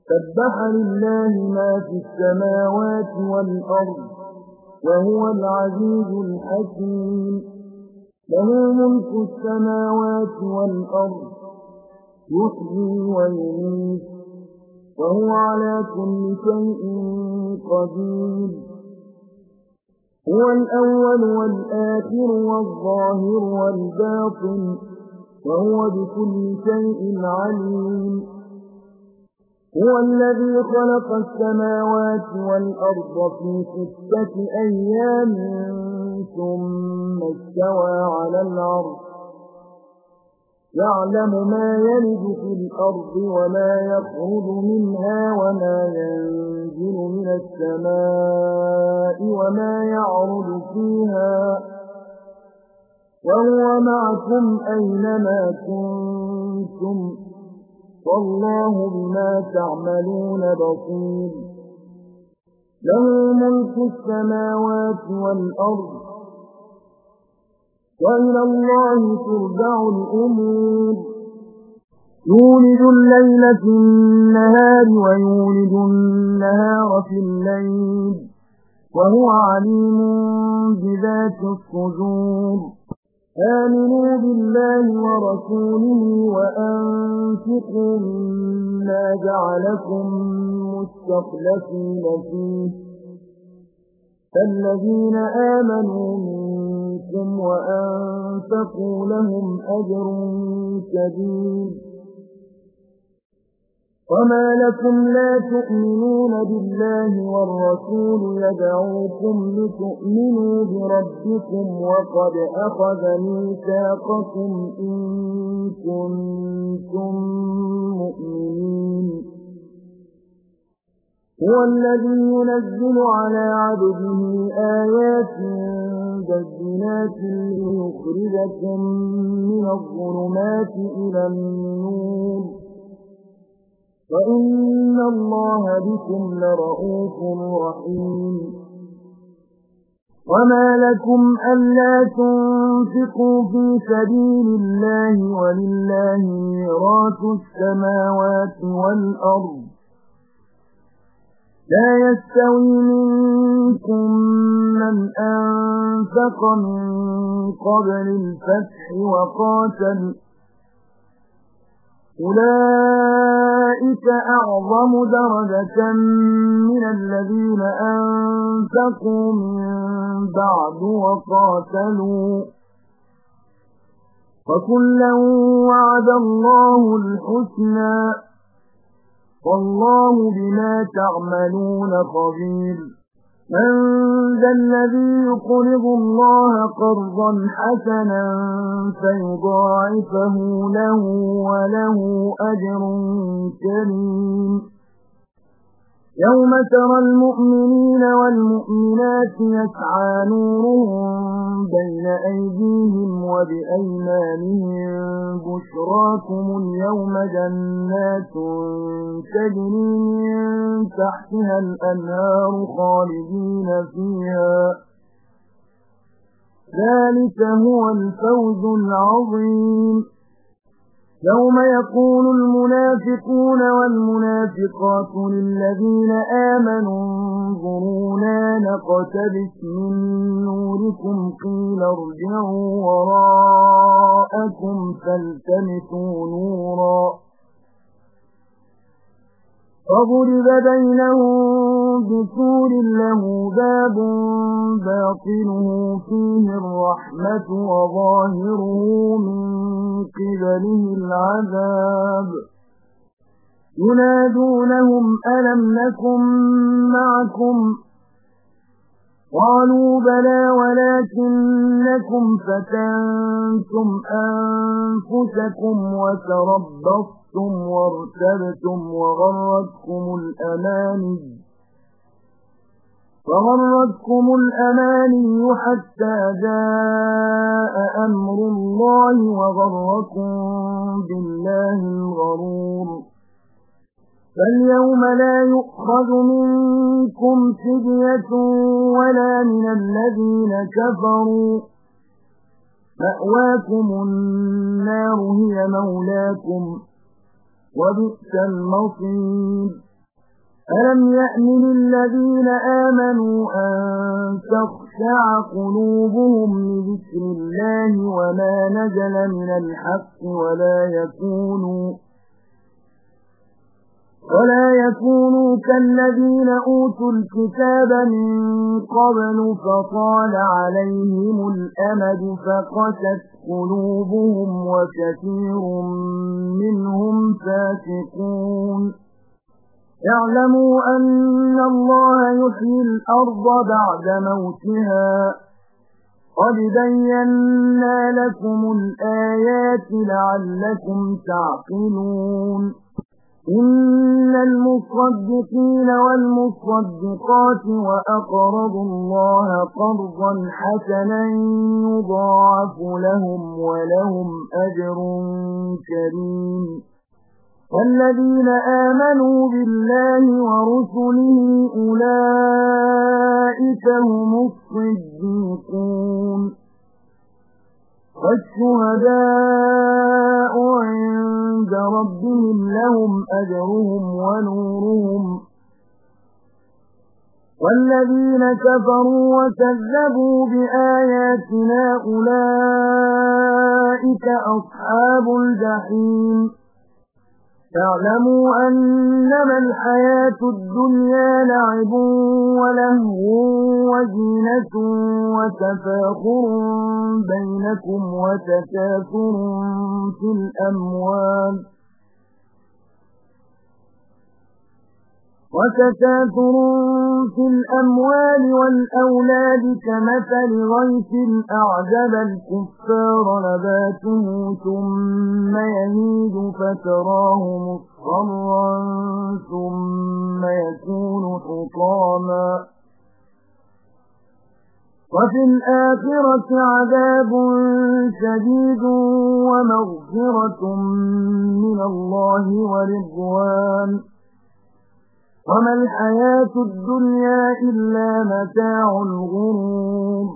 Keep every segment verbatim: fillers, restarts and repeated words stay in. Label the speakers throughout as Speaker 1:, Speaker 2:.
Speaker 1: سبح لله ما في السماوات والأرض وهو العزيز الحكيم له ملك السماوات والأرض يحيي ويميت وهو على كل شيء قدير هو الأول والآخر والظاهر والباطن وهو بكل شيء عليم هو الذي خلق السماوات والأرض في ستة أيام ثم استوى على العرش يعلم ما يلج في الأرض وما يخرج منها وما ينزل من السماء وما يعرج فيها وهو معكم أينما كنتم والله بما تعملون بصير له ملك السماوات والأرض وإلى الله ترجع الأمور يولد الليل في النهار ويولد النهار في الليل وهو عليم بذات الصدور آمنوا بالله ورسوله وأنفقوا مما جعلكم مستخلفين فيه فالذين آمنوا منكم وأنفقوا لهم أجر كبير وما لكم لا تؤمنون بالله والرسول يدعوكم لتؤمنوا بربكم وقد أخذ ميثاقكم إن كنتم مؤمنين هو الذي ينزل على عبده آيات بينات ليخرجكم من الظلمات إلى النور وإن الله بكم لرؤوف رحيم وما لكم ألا تنفقوا في سبيل الله ولله ميراث السماوات والأرض لا يستوي منكم من أنفق من قبل الفتح وقاتل أولئك أعظم درجة من الذين أنفقوا من بعد وقاتلوا وكلا وعد الله الحسنى والله بما تعملون خبير من ذا الذي يقرض الله قرضا حسنا فيضاعفه له وله أجر كريم يوم ترى المؤمنين والمؤمنات يسعى نورهم بين أيديهم وبأيمانهم بشراكم اليوم جنات تجري من تحتها الأنهار خالدين فيها ذلك هو الفوز العظيم يوم يقول المنافقون والمنافقات للذين آمنوا انظرونا نقتبس من نوركم قيل ارجعوا وراءكم فالتمسوا نورا فضرب بينهم بسور له باب باطنه فيه الرحمة وظاهره من قبله العذاب ينادونهم ألم نكن معكم قالوا بلى ولكنكم فتنتم أنفسكم وتربصتم وارتبتم وغرتكم الأماني وغرتكم الأماني حتى جاء أمر الله وغركم بالله الغرور فاليوم لا يؤخذ منكم فدية ولا من الذين كفروا مأواكم النار هي مولاكم وبئس المصير ألم يأن للذين آمنوا أن تخشع قلوبهم لذكر الله وما نزل من الحق ولا يكونوا ولا يكونوا كالذين أوتوا الكتاب من قبل فطال عليهم الأمد فقست قلوبهم وكثير منهم فاسقون اعلموا أن الله يحيي الأرض بعد موتها قد بينا لكم الآيات لعلكم تعقلون إن المصدقين والمصدقات وأقرضوا الله قرضا حسنا يضاعف لهم ولهم أجر كريم والذين آمنوا بالله ورسله أولئك هم الصديقون والشهداء عند ربهم لهم أجرهم ونورهم والذين كفروا وكذبوا بآياتنا أولئك أصحاب الجحيم اعلموا أنما الحياة الدنيا لعب ولهو وزينة وتفاخر بينكم وتكاثر في الأموال وتكاثر في الأموال والأولاد كمثل غيث أعجب الكفار نباته ثم يهيج فتراه مصفرا ثم يكون حطاما وفي الآخرة عذاب شديد ومغفرة من الله ورضوان وما الحياة الدنيا إلا متاع الغرور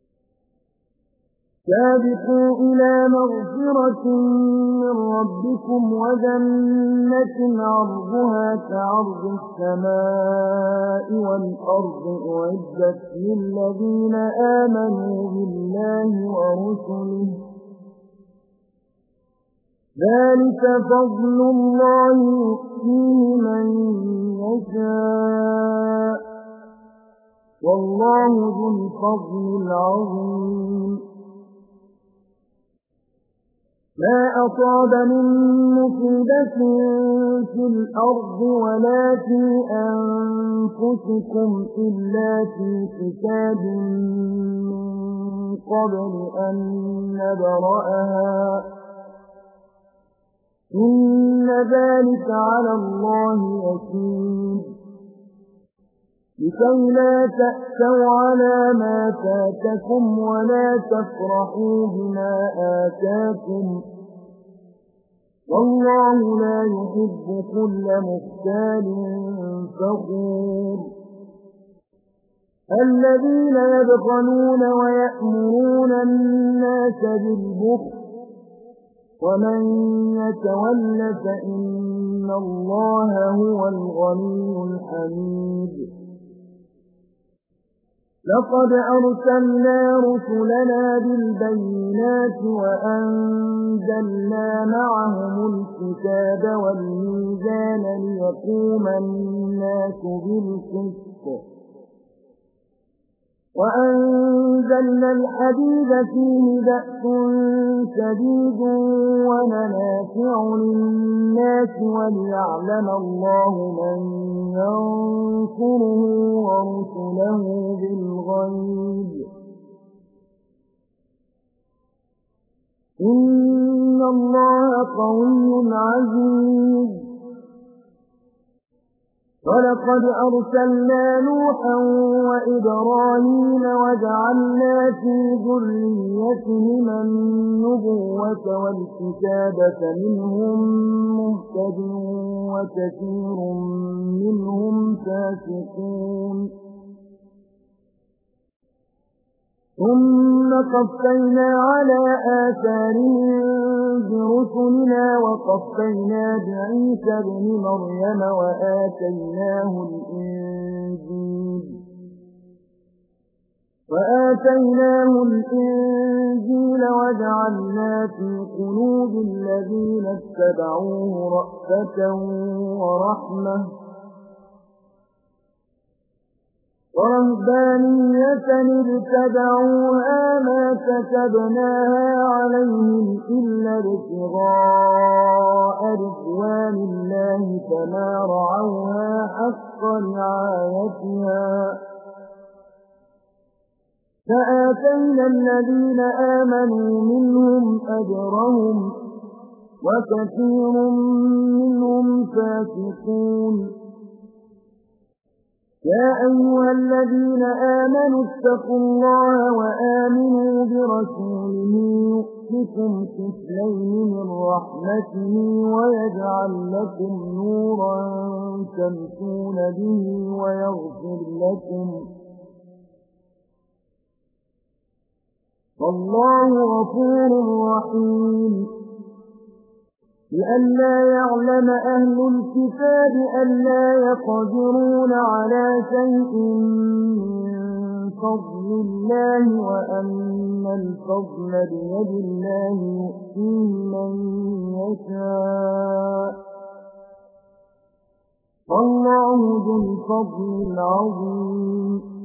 Speaker 1: سابقوا إلى مغفرة من ربكم وجنة عرضها كعرض السماء والأرض أعدت للذين آمنوا بالله ورسله ذلك فضل الله يؤتيه من يشاء والله ذو الفضل العظيم ما أصاب من مصيبة في الأرض ولا في أنفسكم إلا في كتاب من قبل أن نبرأها إن ذلك على الله يسير لكي لا تأسوا على ما فاتكم ولا تفرحوا بما آتاكم والله لا يحب كل مختال فخور الذين يبخلون ويأمرون الناس بالبخل ومن يتول فإن الله هو الغني الحميد لقد أرسلنا رسلنا بالبينات وأنزلنا معهم الكتاب والميزان ليقوم الناس بالقسط وأنزلنا الحديد فيه بأس شديد ومنافع للناس وليعلم الله من ينصره ورسله بالغيب إن الله قوي عزيز ولقد أرسلنا نوحا وإبراهيم وجعلنا في ذريتهما النبوة والكتاب فمنهم مهتد وكثير منهم فاسقون ثم قفينا على آثارهم برسلنا وقفينا بعيسى ابن مريم وآتيناه الإنجيل وآتيناه الإنجيل وجعلنا في قلوب الذين اتبعوه رأفة ورحمة ورهبانية ابتدعوها ما كتبناها عليهم إلا ابتغاء رضوان الله فما رعوها حق رعايتها فآتينا الذين آمنوا منهم أجرهم وكثير منهم فاسقون. يا أيها الذين آمنوا اتقوا الله وآمنوا برسوله يؤتكم كفلين من رحمته ويجعل لكم نورا تمشون به ويغفر لكم والله غفور رحيم. لئلا يعلم أهل الكتاب ألا يقدرون على شيء من فضل الله وأن الفضل بيد الله يؤتيه من يشاء والله ذو الفضل العظيم.